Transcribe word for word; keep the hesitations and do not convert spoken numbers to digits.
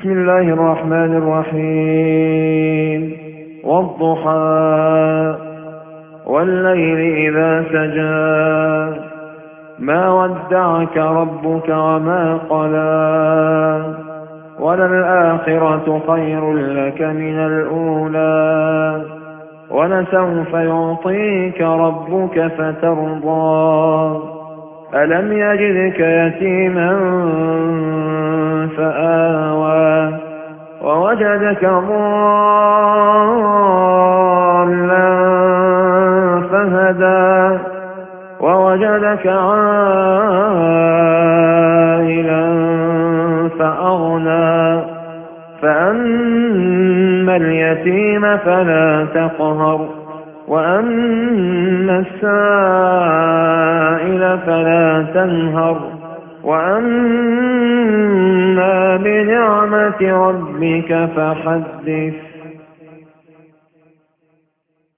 بسم الله الرحمن الرحيم والضحى والليل إذا سجى ما ودعك ربك وما قلى وللآخرة خير لك من الأولى ولسوف يعطيك ربك فترضى ألم يجدك يتيما فآوى ووجدك ضالا فهدى ووجدك عائلا فأغنى فأما اليتيم فلا تقهر وأما السائل فلا تنهر وأما بنعمة ربك فحدث.